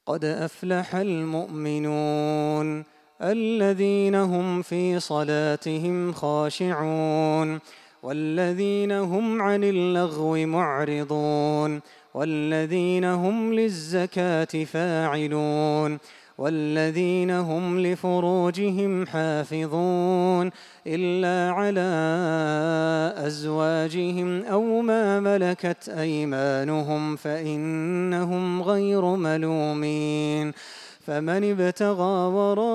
قد أفلح المؤمنون الذين هم في صلاتهم خاشعون والذين هم عن اللغو معرضون والذين هم للزكاة فاعلون والذين هم لفروجهم حافظون إلا على أزواجهم أو ما ملكت أيمانهم فإنهم غير ملومين فمن ابتغى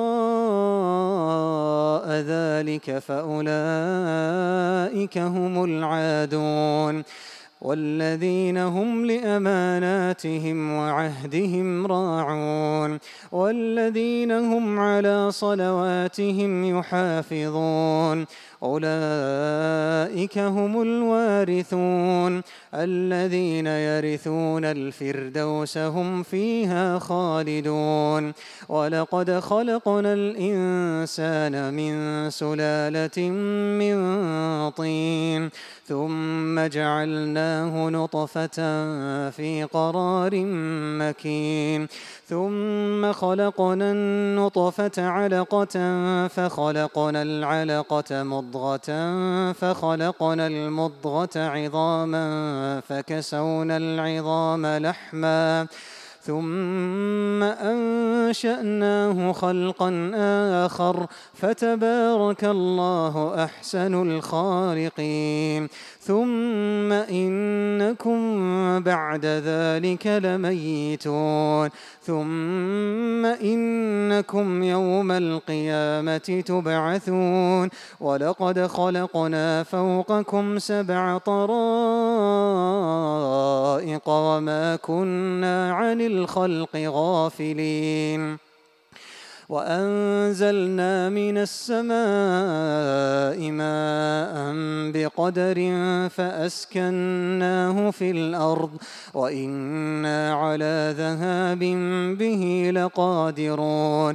وراء ذلك فأولئك هم العادون والذين هم لأماناتهم وعهدهم راعون والذين هم على صلواتهم يحافظون أولئك هم الوارثون الذين يرثون الفردوس هم فيها خالدون ولقد خلقنا الإنسان من سلالة من طين ثم جعلناه نطفة في قرار مكين ثم خلقنا النطفة علقة فخلقنا العلقة مضغة فخلقنا المضغة عظاما فكسونا العظام لحما ثم أنشأناه خلقا آخر فتبارك الله أحسن الخالقين ثم إنكم بعد ذلك لميتون ثم إنكم يوم القيامة تبعثون ولقد خلقنا فوقكم 7 طرائق وما كنا عن الخلق غافلين وأنزلنا من السماء ماء بقدر فأسكناه في الأرض وإنا على ذهاب به لقادرون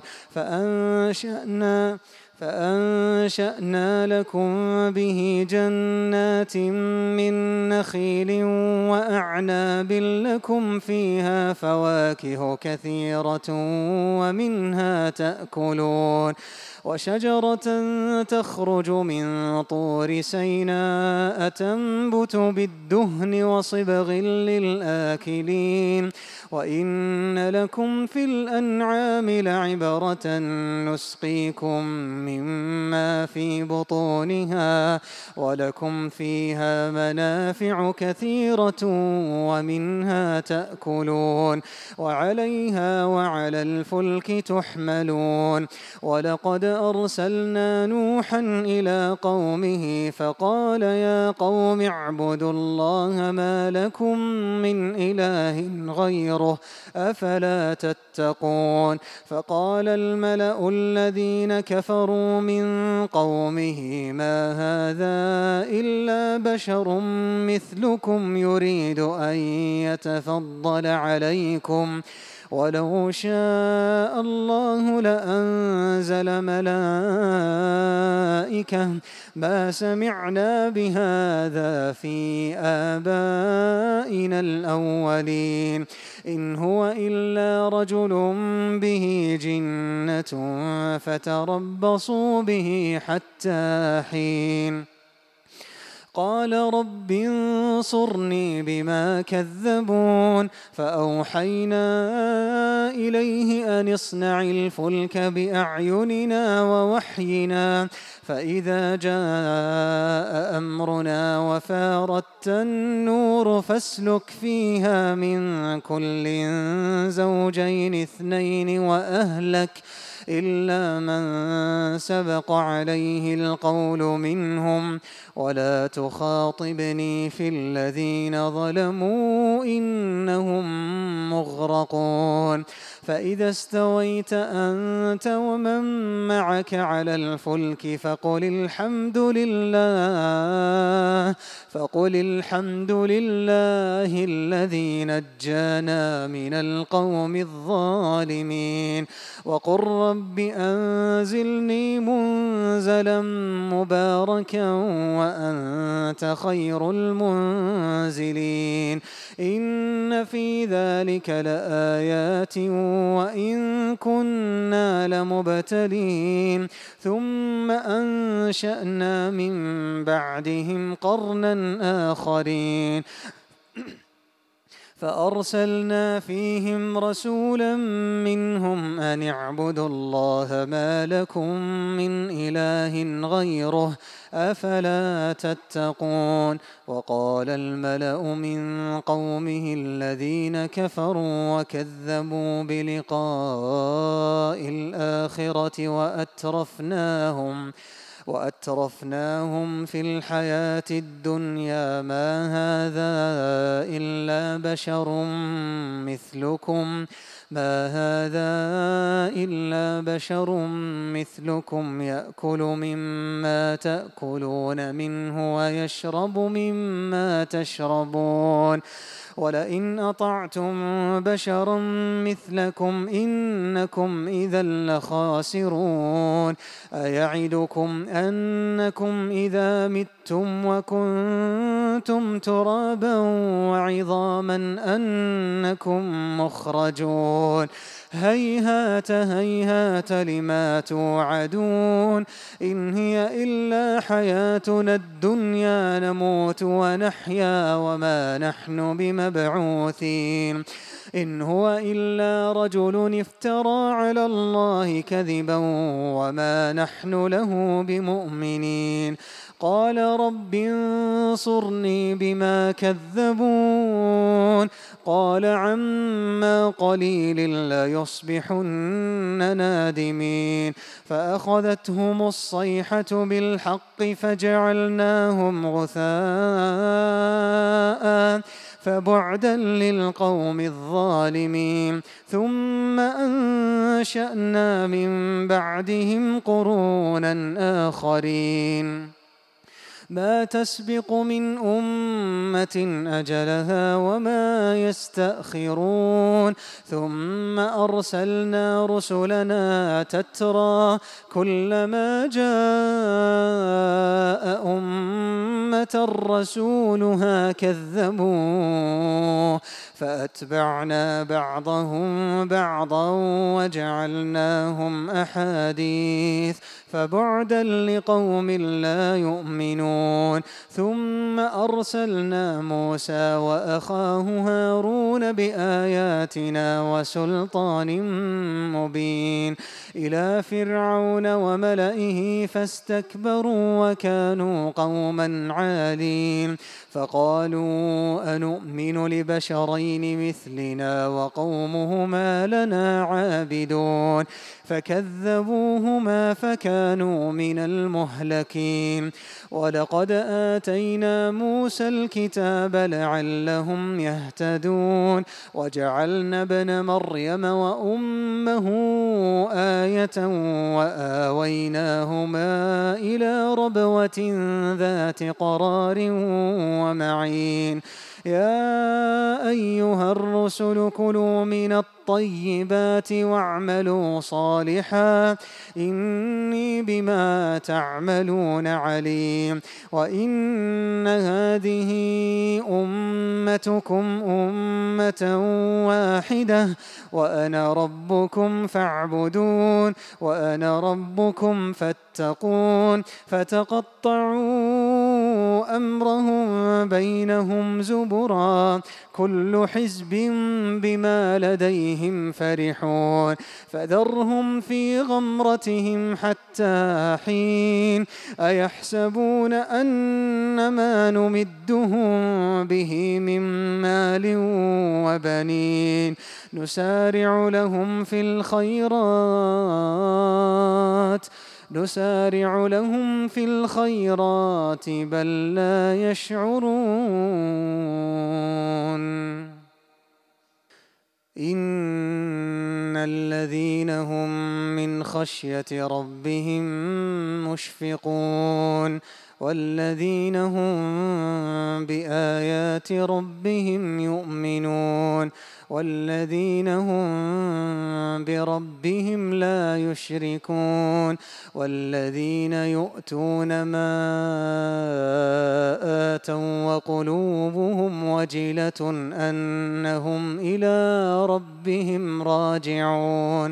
فأنشأنا لكم به جنات من نخيل وأعناب لكم فيها فواكه كثيرة ومنها تأكلون وشجرة تخرج من طور سيناء تنبت بالدهن وصبغ للآكلين وإن لكم في الأنعام لعبرة نسقيكم مما في بطونها ولكم فيها منافع كثيرة ومنها تأكلون وعليها وعلى الفلك تحملون ولقد أرسلنا نوحا إلى قومه فقال يا قوم اعبدوا الله ما لكم من إله غيره أفلا تتقون فقال الملأ الذين كفروا من قومه ما هذا إلا بشر مثلكم يريد أن يتفضل عليكم ولو شاء الله لأنزل ملائكة ما سمعنا بهذا في آبائنا الأولين إن هو إلا رجل به جنة فتربصوا به حتى حين قال رب انصرني بما كذبون فأوحينا إليه أن اصنع الفلك بأعيننا ووحينا فإذا جاء أمرنا وفارت النور فاسلك فيها من كل زوجين 2 وأهلك إلا من سبق عليه القول منهم ولا تخاطبني في الذين ظلموا إنهم مغرقون فإذا استويت أنت ومن معك على الفلك فقل الحمد لله الذي نجانا من القوم الظالمين وقل رب أنزلني منزلا مباركا وأنت خير المنزلين إن في ذلك لآيات وإن كنا لمبتلين ثم أنشأنا من بعدهم قرنا آخرين فأرسلنا فيهم رسولا منهم أن اعبدوا الله ما لكم من إله غيره أفلا تتقون وقال الملأ من قومه الذين كفروا وكذبوا بلقاء الآخرة وأترفناهم في الحياة الدنيا ما هذا إلا بشر مثلكم يأكل مما تأكلون منه ويشرب مما تشربون ولئن أطعتم بشرا مثلكم إنكم إذا لخاسرون أيعدكم أنكم إذا متم وكنتم ترابا وعظاما أنكم مخرجون هيهات هيهات لما توعدون إن هي إلا حياتنا الدنيا نموت ونحيا وما نحن بمبعوثين إن هو إلا رجل افترى على الله كذبا وما نحن له بمؤمنين قال رب انصرني بما كذبون قال عما قليل ليصبحن نادمين فأخذتهم الصيحة بالحق فجعلناهم غثاء فبعدا للقوم الظالمين ثم أنشأنا من بعدهم قرونا آخرين ما تسبق من أمة أجلها وما يستأخرون ثم أرسلنا رسلنا تترى كلما جاء أمة رسولها كذبوه فأتبعنا بعضهم بعضا وجعلناهم أحاديث فبعدا لقوم لا يؤمنون ثم أرسلنا موسى وأخاه هارون بآياتنا وسلطان مبين إلى فرعون وملئه فاستكبروا وكانوا قوما عالين فقالوا أنؤمن لبشرين مثلنا وقومهما لنا عابدون فكذبوهما فكانوا من المهلكين ولقد آتينا موسى الكتاب لعلهم يهتدون وجعلنا ابن مريم وأمه آية وآويناهما إلى ربوة ذات قرار ومعين يا أيها الرسل كلوا من الطيبات واعملوا صالحا إني بما تعملون عليم وإن هذه أمتكم أمة واحدة وأنا ربكم فاعبدون وأنا ربكم فاتقون فتقطعوا أمرهم بينهم زبرا كل حزب بما لديهم فرحون فذرهم في غمرتهم حتى حين أيحسبون أن ما نمدهم به من مال وبنين نسارع لهم في الخيرات بل لا يشعرون إن الذين هم من خشية ربهم مشفقون والذين هم بآيات ربهم يؤمنون والذين هم بربهم لا يشركون والذين يؤتون ما آتوا وقلوبهم وجلة أنهم إلى ربهم راجعون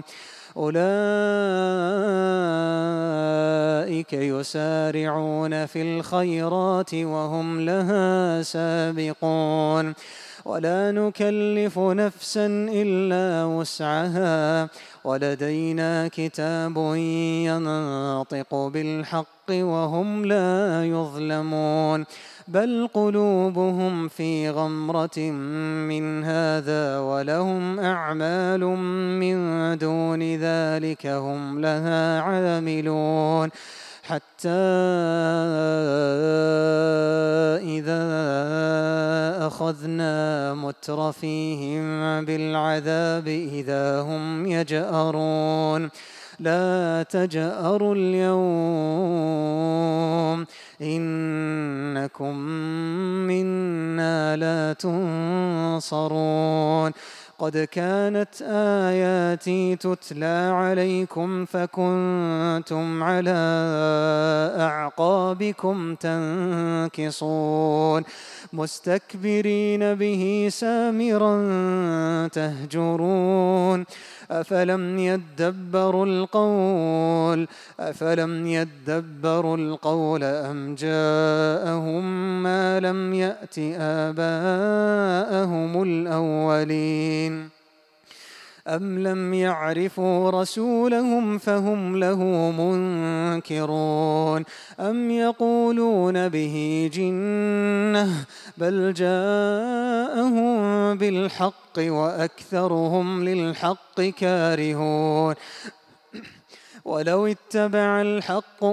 أولئك يسارعون في الخيرات وهم لها سابقون ولا نكلف نفسا إلا وسعها ولدينا كتاب ينطق بالحق وهم لا يظلمون بل قلوبهم في غمرة من هذا ولهم أعمال من دون ذلك هم لها عاملون حتى إذا أخذنا مترفيهم بالعذاب إذا هم يجأرون لا تجأروا اليوم إنكم منا لا تنصرون قد كانت آياتي تتلى عليكم فكنتم على أعقابكم تنكصون مستكبرين به سامرا تهجرون أفلم يدبروا القول أم جاءهم ما لم يأت آباءهم الأولين أم لم يعرفوا رسولهم فهم له منكرون أم يقولون به جنة بل جاءهم بالحق وأكثرهم للحق كارهون ولو اتبع الحق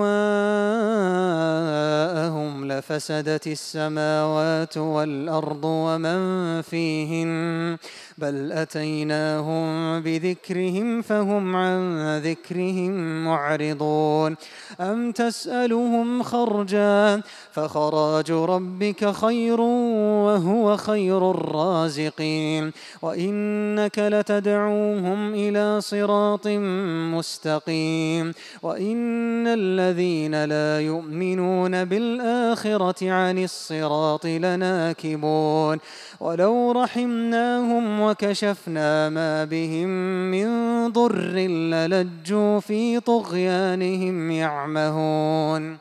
أهواءهم لفسدت السماوات والأرض ومن فيهن بل أتيناهم بذكرهم فهم عن ذكرهم معرضون أم تسألهم خرجا فخراج ربك خير وهو خير الرازقين وإنك لتدعوهم إلى صراط مستقيم وإن الذين لا يؤمنون بالآخرة عن الصراط لناكبون ولو رحمناهم وكشفنا ما بهم من ضر للجوا في طغيانهم يعمهون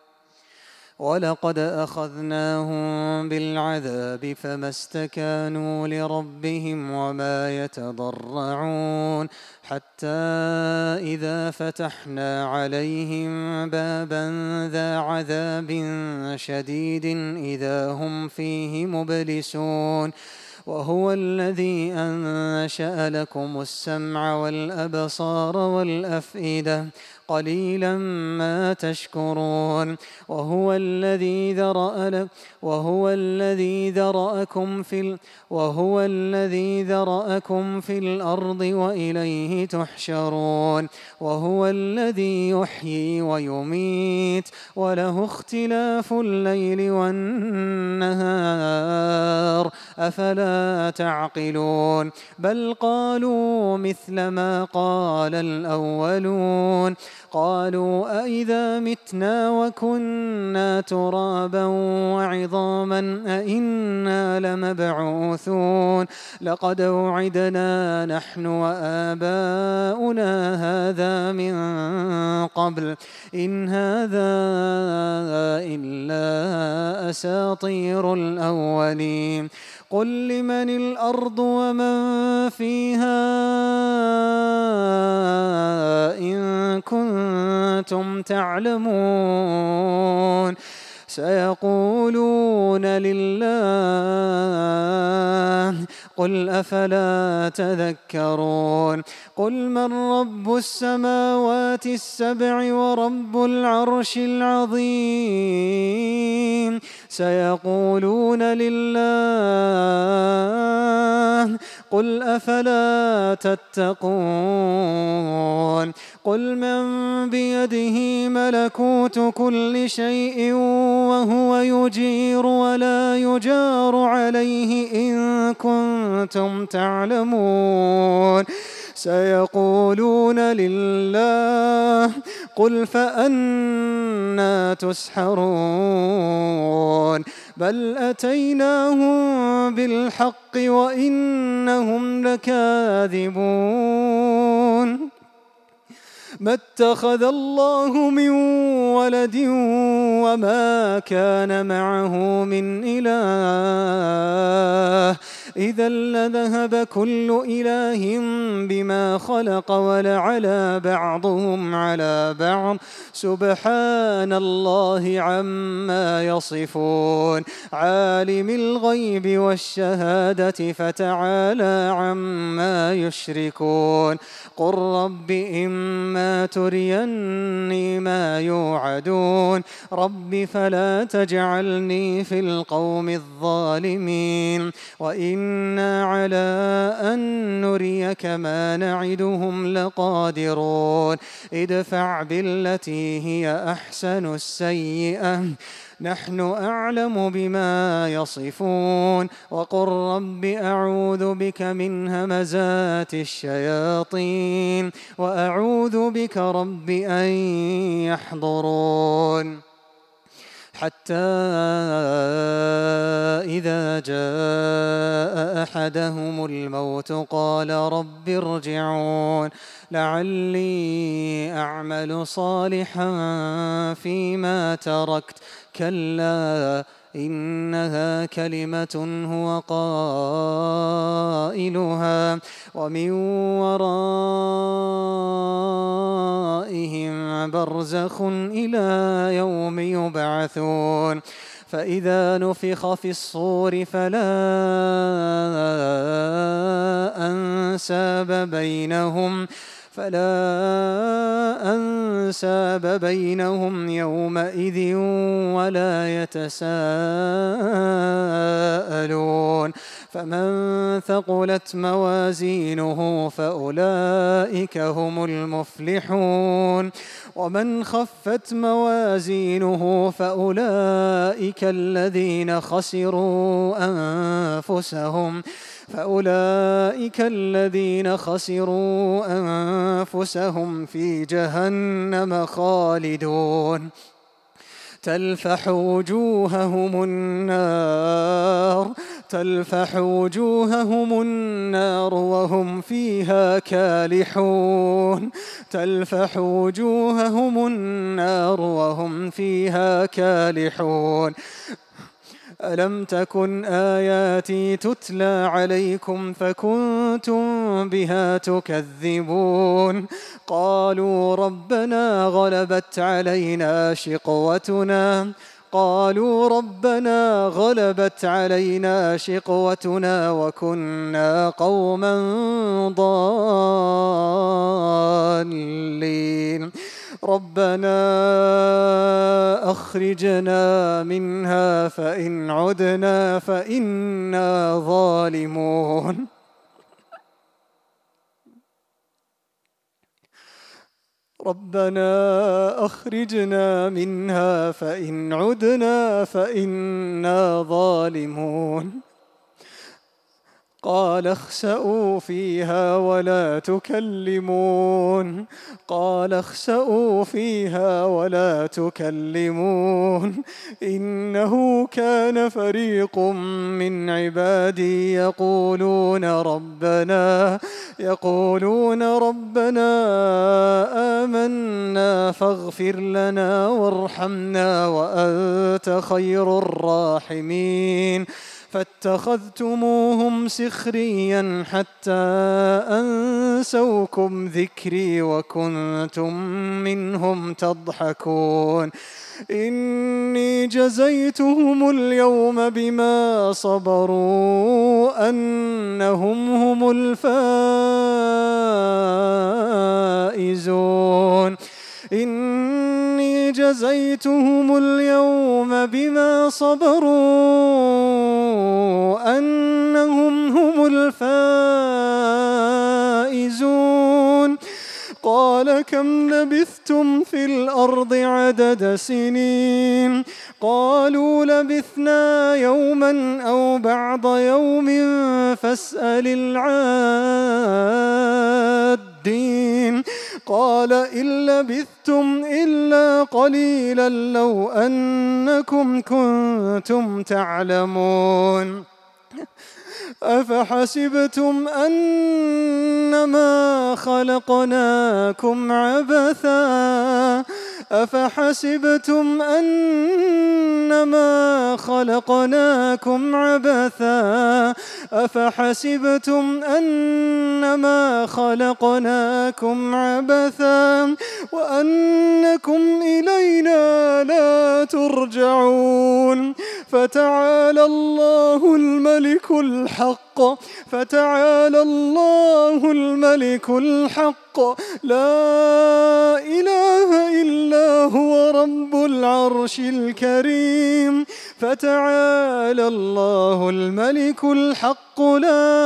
ولقد أخذناهم بالعذاب فما استكانوا لربهم وما يتضرعون حتى إذا فتحنا عليهم بابا ذا عذاب شديد إذا هم فيه مبلسون وهو الذي أنشأ لكم السمع والأبصار والأفئدة قليلا ما تشكرون وهو الذي ذرأكم في الأرض وإليه تحشرون وهو الذي يحيي ويميت وله اختلاف الليل والنهار أفلا تعقلون بل قالوا مثل ما قال الأولون قالوا أئذا متنا وكنا ترابا وعظاما أئنا لمبعوثون لقد وعدنا نحن وآباؤنا هذا من قبل إن هذا إلا أساطير الأولين قل لمن الأرض ومن فيها إن كنتم تعلمون سيقولون لله قل أفلا تذكرون قل من رب السماوات السبع ورب العرش العظيم سيقولون لله قل أفلا تتقون قل من بيده ملكوت كل شيء وهو يجير ولا يجار عليه إن كنتم تعلمون سيقولون لله قل فأنى تسحرون بل أتيناهم بالحق وإنهم لكاذبون ما اتخذ الله من ولد وما كان معه من إله إذا لذهب كل إله بما خلق ولعلى بعضهم على بعض سبحان الله عما يصفون عالم الغيب والشهادة فتعالى عما يشركون قل رب إما تريني ما يوعدون رب فلا تجعلني في القوم الظالمين وإنا على أن نريك ما نعدهم لقادرون ادفع بالتي هي أحسن السيئة نحن أعلم بما يصفون وقل رب أعوذ بك من همزات الشياطين وأعوذ بك رب أن يحضرون حتى إذا جاء أحدهم الموت قال رب ارجعون لعلي أعمل صالحا فيما تركت كلا إنها كلمة هو قائلها ومن ورائهم برزخ إلى يوم يبعثون فإذا نفخ في الصور فلا أنساب بينهم يومئذ ولا يتساءلون فمن ثقلت موازينه فأولئك هم المفلحون ومن خفت موازينه فأولئك الذين خسروا أنفسهم في جهنم خالدون تلفح وجوههم النار وهم فيها كالحون ألم تكن آياتي تتلى عليكم فكنتم بها تكذبون قالوا ربنا غلبت علينا شقوتنا وكنا قوما ضالين ربنا أخرجنا منها فإن عدنا فإنا ظالمون ربنا أخرجنا منها فإن عدنا فإنا ظالمون قال اخسئوا فيها ولا تكلمون إنه كان فريق من عبادي يقولون ربنا آمنا فاغفر لنا وارحمنا وأنت خير الراحمين فاتخذتموهم سخريا حتى أنسوكم ذكري وكنتم منهم تضحكون إني جزيتهم اليوم بما صبروا أنهم هم الفائزون إني جزيتهم اليوم بما صبروا أنهم هم الفائزون قال كم لبثتم في الأرض عدد سنين قالوا لبثنا يوما أو بعض يوم فاسأل العادين قال إن لبثتم إلا قليلا لو أنكم كنتم تعلمون أفحسبتم أنما خلقناكم عبثا وأنكم إلينا لا ترجعون فتعالى الله الملك الحق لا إله إلا هو رب العرش الكريم فتعالى الله الملك الحق لا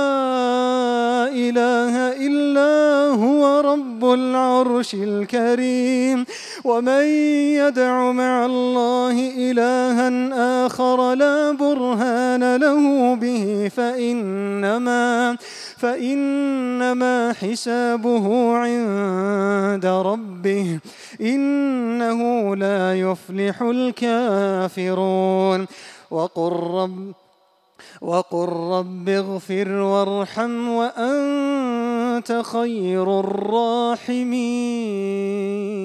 إله إلا هو رب العرش الكريم ومن يدع مع الله إلها آخر لا برهان له به فإنما حسابه عند ربه إنه لا يفلح الكافرون وقل رب اغفر وارحم وأنت خير الراحمين.